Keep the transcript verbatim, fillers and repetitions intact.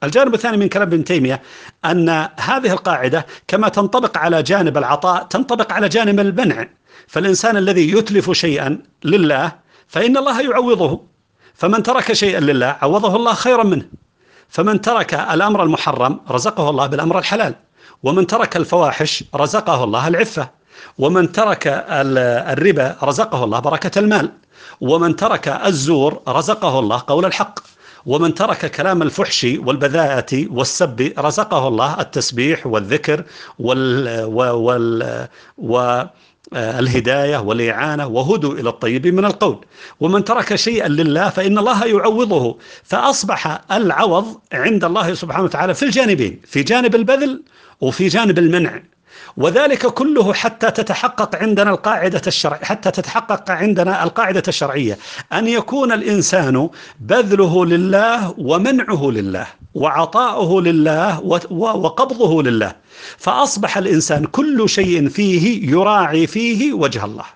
الجانب الثاني من كلام ابن تيمية أن هذه القاعدة كما تنطبق على جانب العطاء تنطبق على جانب المنع. فالإنسان الذي يتلف شيئا لله فإن الله يعوضه، فمن ترك شيئا لله عوضه الله خيرا منه. فمن ترك الأمر المحرم رزقه الله بالأمر الحلال، ومن ترك الفواحش رزقه الله العفة، ومن ترك الربا رزقه الله بركة المال، ومن ترك الزور رزقه الله قول الحق، ومن ترك كلام الفحش والبذاءة والسب رزقه الله التسبيح والذكر وال وال والهداية والإعانة وهدوا إلى الطيب من القول. ومن ترك شيئا لله فإن الله يعوضه. فأصبح العوض عند الله سبحانه وتعالى في الجانبين، في جانب البذل وفي جانب المنع. وذلك كله حتى تتحقق عندنا القاعدة الشرع حتى تتحقق عندنا القاعدة الشرعية أن يكون الإنسان بذله لله ومنعه لله وعطاؤه لله وقبضه لله، فأصبح الإنسان كل شيء فيه يراعي فيه وجه الله.